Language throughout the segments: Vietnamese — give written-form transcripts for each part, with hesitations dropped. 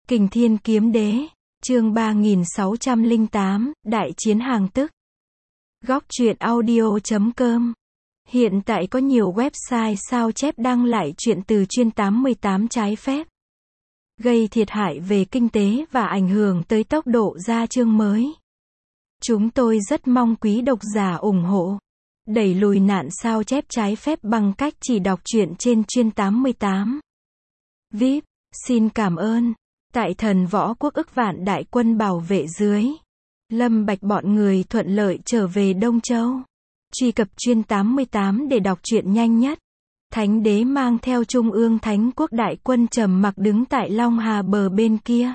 Kình Thiên Kiếm Đế, chương 3608, Đại chiến hàng tức. Góc truyện audio.com. Hiện tại có nhiều website sao chép đăng lại truyện từ chuyên 88 trái phép, gây thiệt hại về kinh tế và ảnh hưởng tới tốc độ ra chương mới. Chúng tôi rất mong quý độc giả ủng hộ, đẩy lùi nạn sao chép trái phép bằng cách chỉ đọc truyện trên chuyên 88. VIP, xin cảm ơn. Tại Thần Võ Quốc ức vạn đại quân bảo vệ dưới, Lâm Bạch bọn người thuận lợi trở về Đông Châu. Truy cập chuyên 88 để đọc truyện nhanh nhất. Thánh đế mang theo Trung ương Thánh Quốc đại quân trầm mặc đứng tại Long Hà bờ bên kia.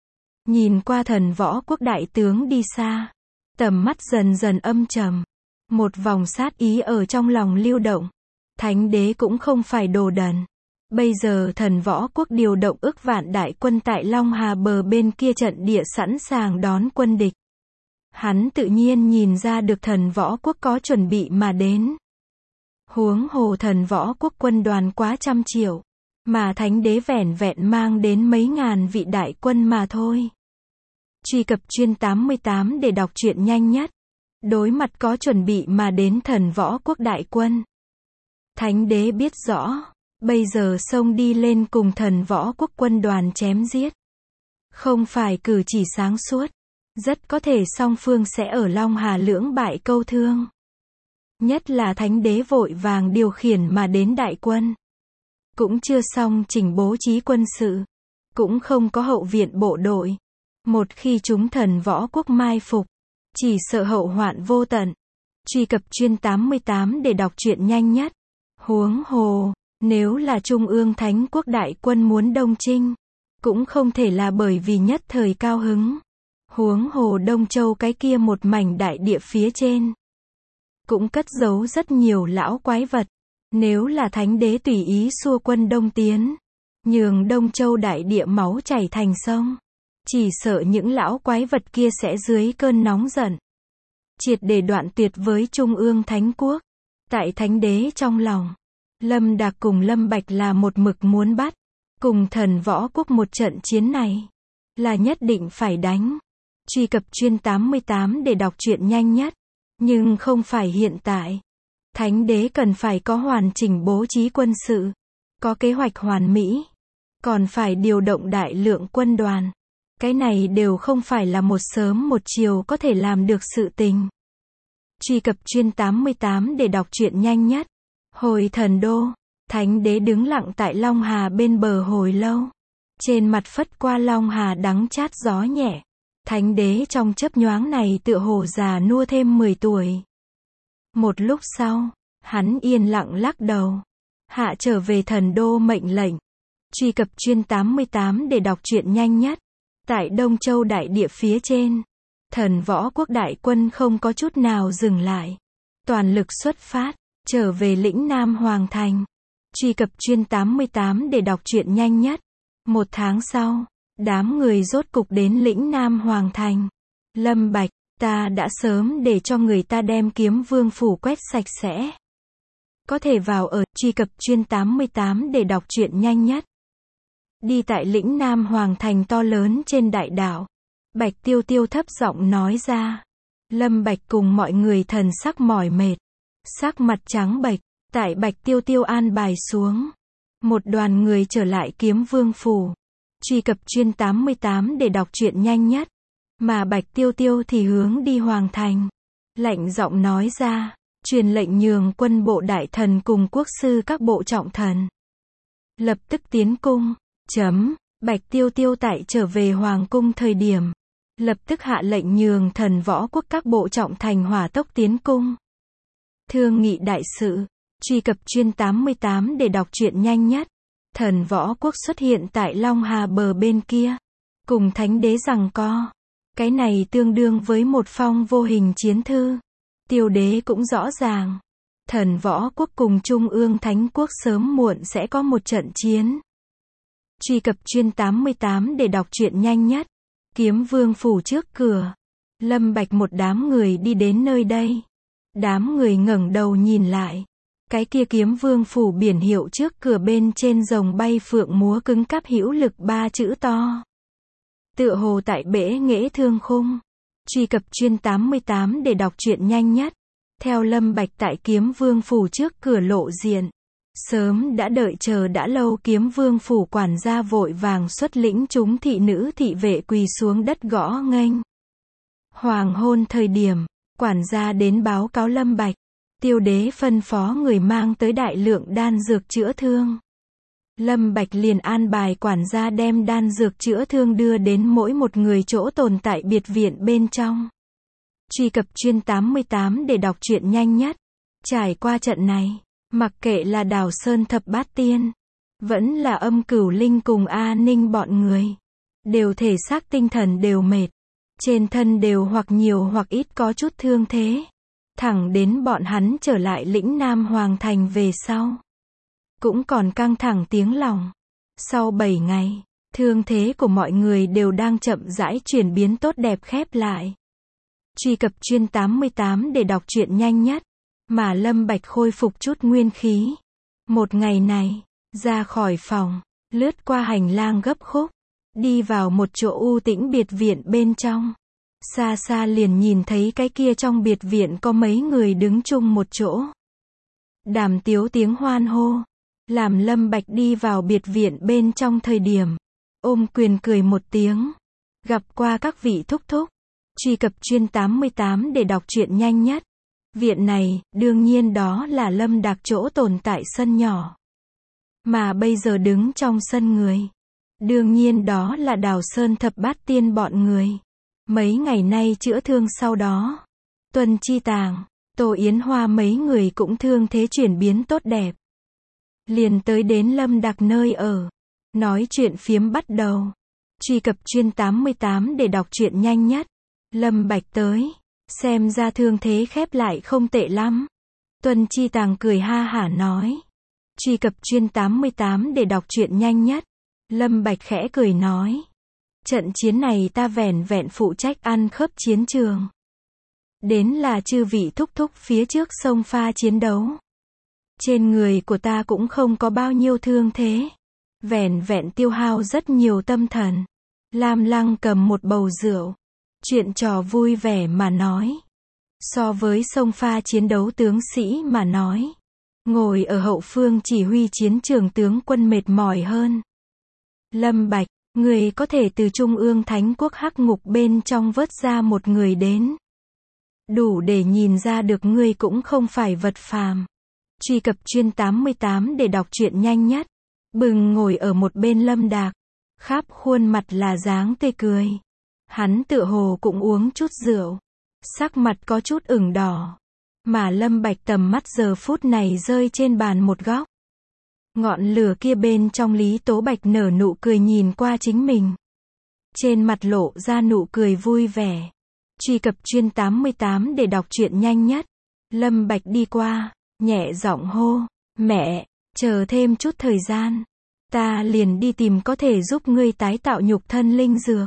Nhìn qua Thần Võ Quốc đại tướng đi xa, tầm mắt dần dần âm trầm. Một vòng sát ý ở trong lòng lưu động. Thánh đế cũng không phải đồ đần. Bây giờ Thần Võ Quốc điều động ức vạn đại quân tại Long Hà bờ bên kia trận địa sẵn sàng đón quân địch. Hắn tự nhiên nhìn ra được Thần Võ Quốc có chuẩn bị mà đến. Huống hồ Thần Võ Quốc quân đoàn quá trăm triệu, mà thánh đế vẻn vẹn mang đến mấy ngàn vị đại quân mà thôi. Truy cập chuyên 88 để đọc truyện nhanh nhất. Đối mặt có chuẩn bị mà đến Thần Võ Quốc đại quân, thánh đế biết rõ, bây giờ xông đi lên cùng Thần Võ Quốc quân đoàn chém giết, không phải cử chỉ sáng suốt. Rất có thể song phương sẽ ở Long Hà lưỡng bại câu thương. Nhất là thánh đế vội vàng điều khiển mà đến đại quân, cũng chưa xong chỉnh bố trí quân sự, cũng không có hậu viện bộ đội. Một khi chúng Thần Võ Quốc mai phục, chỉ sợ hậu hoạn vô tận. Truy cập chuyên 88 để đọc truyện nhanh nhất. Huống hồ, nếu là Trung ương Thánh Quốc đại quân muốn đông chinh, cũng không thể là bởi vì nhất thời cao hứng. Huống hồ Đông Châu cái kia một mảnh đại địa phía trên, cũng cất giấu rất nhiều lão quái vật. Nếu là thánh đế tùy ý xua quân đông tiến, nhường Đông Châu đại địa máu chảy thành sông, chỉ sợ những lão quái vật kia sẽ dưới cơn nóng giận, triệt để đoạn tuyệt với Trung ương Thánh Quốc. Tại thánh đế trong lòng, Lâm Đạc cùng Lâm Bạch là một mực muốn bắt, cùng Thần Võ Quốc một trận chiến này, là nhất định phải đánh. Truy cập chuyên 88 để đọc truyện nhanh nhất. Nhưng không phải hiện tại. Thánh đế cần phải có hoàn chỉnh bố trí quân sự, có kế hoạch hoàn mỹ, còn phải điều động đại lượng quân đoàn. Cái này đều không phải là một sớm một chiều có thể làm được sự tình. Truy cập chuyên 88 để đọc truyện nhanh nhất. Hồi Thần Đô, thánh đế đứng lặng tại Long Hà bên bờ hồi lâu. Trên mặt phất qua Long Hà đắng chát gió nhẹ. Thánh đế trong chớp nhoáng này tựa hồ già nua thêm 10 tuổi. Một lúc sau, hắn yên lặng lắc đầu, hạ trở về Thần Đô mệnh lệnh. Truy cập chuyên 88 để đọc truyện nhanh nhất. Tại Đông Châu đại địa phía trên, Thần Võ Quốc đại quân không có chút nào dừng lại, toàn lực xuất phát, trở về lĩnh Nam Hoàng Thành. Truy cập chuyên 88 để đọc truyện nhanh nhất. Một tháng sau, đám người rốt cục đến lĩnh Nam Hoàng Thành. Lâm Bạch, ta đã sớm để cho người ta đem Kiếm Vương phủ quét sạch sẽ. Có thể vào ở. Truy cập chuyên 88 để đọc truyện nhanh nhất. Đi tại lĩnh Nam Hoàng Thành to lớn trên đại đảo, Bạch Tiêu Tiêu thấp giọng nói ra. Lâm Bạch cùng mọi người thần sắc mỏi mệt, sắc mặt trắng bệch. Tại Bạch Tiêu Tiêu an bài xuống, một đoàn người trở lại Kiếm Vương phủ. Truy cập chuyên 88 để đọc truyện nhanh nhất. Mà Bạch Tiêu Tiêu thì hướng đi Hoàng Thành, lạnh giọng nói ra, truyền lệnh nhường quân bộ đại thần cùng quốc sư các bộ trọng thần lập tức tiến cung. Bạch Tiêu Tiêu tại trở về Hoàng cung thời điểm, lập tức hạ lệnh nhường Thần Võ Quốc các bộ trọng thành hỏa tốc tiến cung, thương nghị đại sự. Truy cập chuyên 88 để đọc truyện nhanh nhất. Thần Võ Quốc xuất hiện tại Long Hà bờ bên kia, cùng thánh đế giằng co. Cái này tương đương với một phong vô hình chiến thư. Tiêu đế cũng rõ ràng, Thần Võ Quốc cùng Trung ương Thánh Quốc sớm muộn sẽ có một trận chiến. Truy cập chuyên 88 để đọc truyện nhanh nhất. Kiếm Vương phủ trước cửa, Lâm Bạch một đám người đi đến nơi đây. Đám người ngẩng đầu nhìn lại, cái kia Kiếm Vương phủ biển hiệu trước cửa bên trên rồng bay phượng múa cứng cáp hữu lực 3 chữ to. Tựa hồ tại bể nghệ thương khung. Truy cập chuyên 88 để đọc truyện nhanh nhất. Theo Lâm Bạch tại Kiếm Vương phủ trước cửa lộ diện. Sớm đã đợi chờ đã lâu, Kiếm Vương phủ quản gia vội vàng xuất lĩnh chúng thị nữ thị vệ quỳ xuống đất gõ nghênh. Hoàng hôn thời điểm, quản gia đến báo cáo Lâm Bạch. Tiêu đế phân phó người mang tới đại lượng đan dược chữa thương. Lâm Bạch liền an bài quản gia đem đan dược chữa thương đưa đến mỗi một người chỗ tồn tại biệt viện bên trong. Truy cập chuyên 88 để đọc truyện nhanh nhất. Trải qua trận này, mặc kệ là Đào Sơn Thập Bát Tiên, vẫn là Âm Cửu Linh cùng A Ninh bọn người, đều thể xác tinh thần đều mệt, trên thân đều hoặc nhiều hoặc ít có chút thương thế. Thẳng đến bọn hắn trở lại lĩnh Nam Hoàng Thành về sau, cũng còn căng thẳng tiếng lòng. Sau 7 ngày, thương thế của mọi người đều đang chậm rãi chuyển biến tốt đẹp khép lại. Truy cập chuyên 88 để đọc truyện nhanh nhất. Mà Lâm Bạch khôi phục chút nguyên khí. Một ngày này, ra khỏi phòng, lướt qua hành lang gấp khúc, đi vào một chỗ u tĩnh biệt viện bên trong. Xa xa liền nhìn thấy cái kia trong biệt viện có mấy người đứng chung một chỗ. Đàm tiếu tiếng hoan hô, làm Lâm Bạch đi vào biệt viện bên trong thời điểm, ôm quyền cười một tiếng. Gặp qua các vị thúc thúc. Truy cập chuyên 88 để đọc truyện nhanh nhất. Viện này, đương nhiên đó là Lâm Đạc chỗ tồn tại sân nhỏ. Mà bây giờ đứng trong sân người, đương nhiên đó là Đào Sơn Thập Bát Tiên bọn người. Mấy ngày nay chữa thương sau đó, Tuần Chi Tàng, Tô Yến Hoa mấy người cũng thương thế chuyển biến tốt đẹp. Liền tới đến Lâm Đạc nơi ở, nói chuyện phiếm bắt đầu. Truy cập chuyên 88 để đọc truyện nhanh nhất. Lâm Bạch tới, xem ra thương thế khép lại không tệ lắm. Tuần Chi Tàng cười ha hả nói. Truy cập chuyên 88 để đọc truyện nhanh nhất. Lâm Bạch khẽ cười nói. Trận chiến này ta vẻn vẹn phụ trách ăn khớp chiến trường. Đến là chư vị thúc thúc phía trước sông pha chiến đấu. Trên người của ta cũng không có bao nhiêu thương thế. Vẻn vẹn tiêu hao rất nhiều tâm thần. Lam Lăng cầm một bầu rượu. Chuyện trò vui vẻ mà nói. So với sông pha chiến đấu tướng sĩ mà nói, ngồi ở hậu phương chỉ huy chiến trường tướng quân mệt mỏi hơn. Lâm Bạch, người có thể từ Trung ương Thánh Quốc Hắc Ngục bên trong vớt ra một người đến. Đủ để nhìn ra được ngươi cũng không phải vật phàm. Truy cập chuyên 88 để đọc truyện nhanh nhất. Bừng ngồi ở một bên Lâm Đạc, khắp khuôn mặt là dáng tươi cười. Hắn tựa hồ cũng uống chút rượu, sắc mặt có chút ửng đỏ. Mà Lâm Bạch tầm mắt giờ phút này rơi trên bàn một góc. Ngọn lửa kia bên trong Lý Tố Bạch nở nụ cười nhìn qua chính mình. Trên mặt lộ ra nụ cười vui vẻ. Truy cập chuyên 88 để đọc truyện nhanh nhất. Lâm Bạch đi qua, nhẹ giọng hô, mẹ, chờ thêm chút thời gian. Ta liền đi tìm có thể giúp ngươi tái tạo nhục thân linh dược.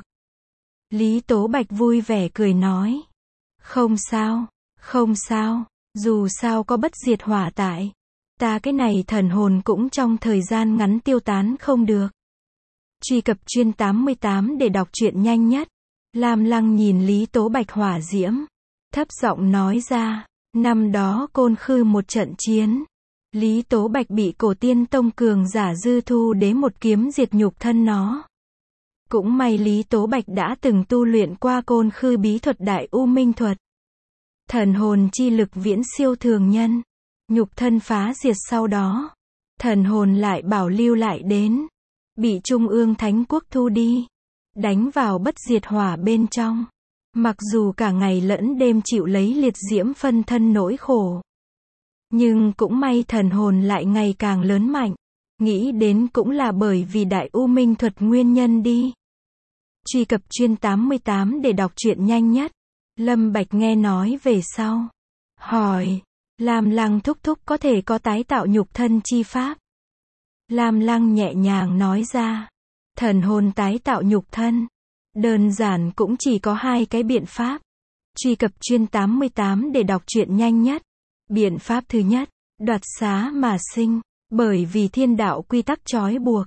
Lý Tố Bạch vui vẻ cười nói. Không sao, không sao, dù sao có bất diệt hỏa tại. Ta cái này thần hồn cũng trong thời gian ngắn tiêu tán không được. Truy cập chuyên 88 để đọc truyện nhanh nhất. Lam Lăng nhìn Lý Tố Bạch hỏa diễm, thấp giọng nói ra, năm đó Côn Khư một trận chiến. Lý Tố Bạch bị Cổ Tiên Tông cường giả Dư Thu Đế một kiếm diệt nhục thân nó. Cũng may Lý Tố Bạch đã từng tu luyện qua Côn Khư bí thuật Đại U Minh thuật. Thần hồn chi lực viễn siêu thường nhân. Nhục thân phá diệt sau đó, thần hồn lại bảo lưu lại đến, bị Trung ương Thánh Quốc thu đi, đánh vào bất diệt hỏa bên trong. Mặc dù cả ngày lẫn đêm chịu lấy liệt diễm phân thân nỗi khổ, nhưng cũng may thần hồn lại ngày càng lớn mạnh. Nghĩ đến cũng là bởi vì Đại U Minh thuật nguyên nhân đi. Truy cập chuyên 88 để đọc truyện nhanh nhất. Lâm Bạch nghe nói về sau, hỏi, Lam Lăng thúc thúc có thể có tái tạo nhục thân chi pháp? Lam Lăng nhẹ nhàng nói ra, thần hồn tái tạo nhục thân, đơn giản cũng chỉ có hai cái biện pháp. Truy cập chuyên 88 để đọc truyện nhanh nhất. Biện pháp thứ nhất, đoạt xá mà sinh, bởi vì thiên đạo quy tắc trói buộc.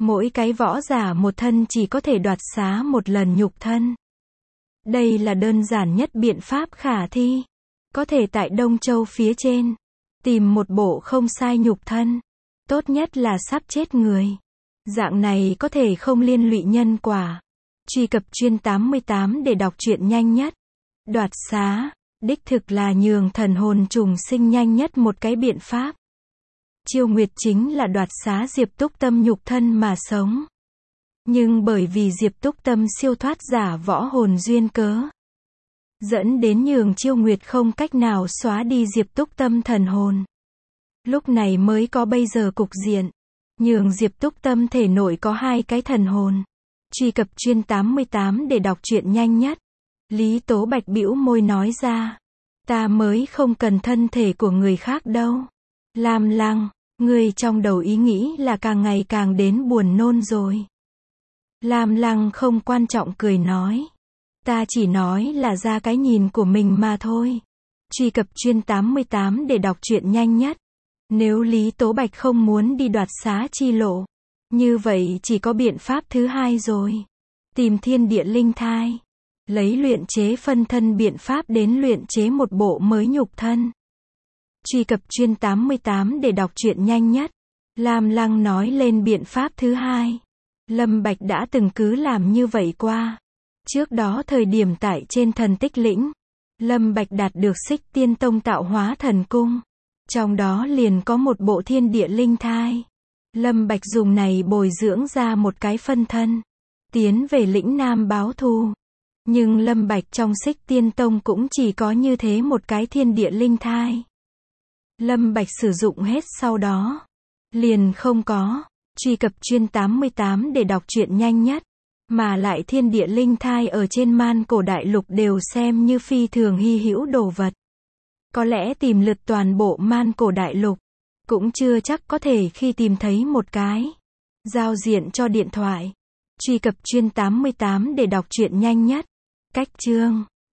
Mỗi cái võ giả một thân chỉ có thể đoạt xá một lần nhục thân. Đây là đơn giản nhất biện pháp khả thi. Có thể tại Đông Châu phía trên, tìm một bộ không sai nhục thân. Tốt nhất là sắp chết người. Dạng này có thể không liên lụy nhân quả. Truy cập chuyên 88 để đọc truyện nhanh nhất. Đoạt xá, đích thực là nhường thần hồn trùng sinh nhanh nhất một cái biện pháp. Chiêu Nguyệt chính là đoạt xá Diệp Túc Tâm nhục thân mà sống. Nhưng bởi vì Diệp Túc Tâm siêu thoát giả võ hồn duyên cớ, dẫn đến nhường Chiêu Nguyệt không cách nào xóa đi Diệp Túc Tâm thần hồn. Lúc này mới có bây giờ cục diện. Nhường Diệp Túc Tâm thể nội có 2 cái thần hồn. Truy cập chuyên 88 để đọc truyện nhanh nhất. Lý Tố Bạch bĩu môi nói ra. Ta mới không cần thân thể của người khác đâu. Lam Lăng, ngươi trong đầu ý nghĩ là càng ngày càng đến buồn nôn rồi. Lam Lăng không quan trọng cười nói. Ta chỉ nói là ra cái nhìn của mình mà thôi. Truy cập chuyên 88 để đọc truyện nhanh nhất. Nếu Lý Tố Bạch không muốn đi đoạt xá chi lộ, như vậy chỉ có biện pháp thứ hai rồi. Tìm thiên địa linh thai. Lấy luyện chế phân thân biện pháp đến luyện chế một bộ mới nhục thân. Truy cập chuyên 88 để đọc truyện nhanh nhất. Lam Lăng nói lên biện pháp thứ hai. Lâm Bạch đã từng cứ làm như vậy qua. Trước đó thời điểm tại trên thần tích lĩnh, Lâm Bạch đạt được Xích Tiên Tông tạo hóa thần cung. Trong đó liền có một bộ thiên địa linh thai. Lâm Bạch dùng này bồi dưỡng ra một cái phân thân, tiến về lĩnh Nam báo thù. Nhưng Lâm Bạch trong Xích Tiên Tông cũng chỉ có như thế một cái thiên địa linh thai. Lâm Bạch sử dụng hết sau đó, liền không có. Truy cập chuyên 88 để đọc truyện nhanh nhất. Mà lại thiên địa linh thai ở trên man cổ đại lục đều xem như phi thường hy hữu đồ vật. Có lẽ tìm lượt toàn bộ man cổ đại lục, cũng chưa chắc có thể khi tìm thấy một cái. Giao diện cho điện thoại. Truy cập chuyên 88 để đọc truyện nhanh nhất. Cách chương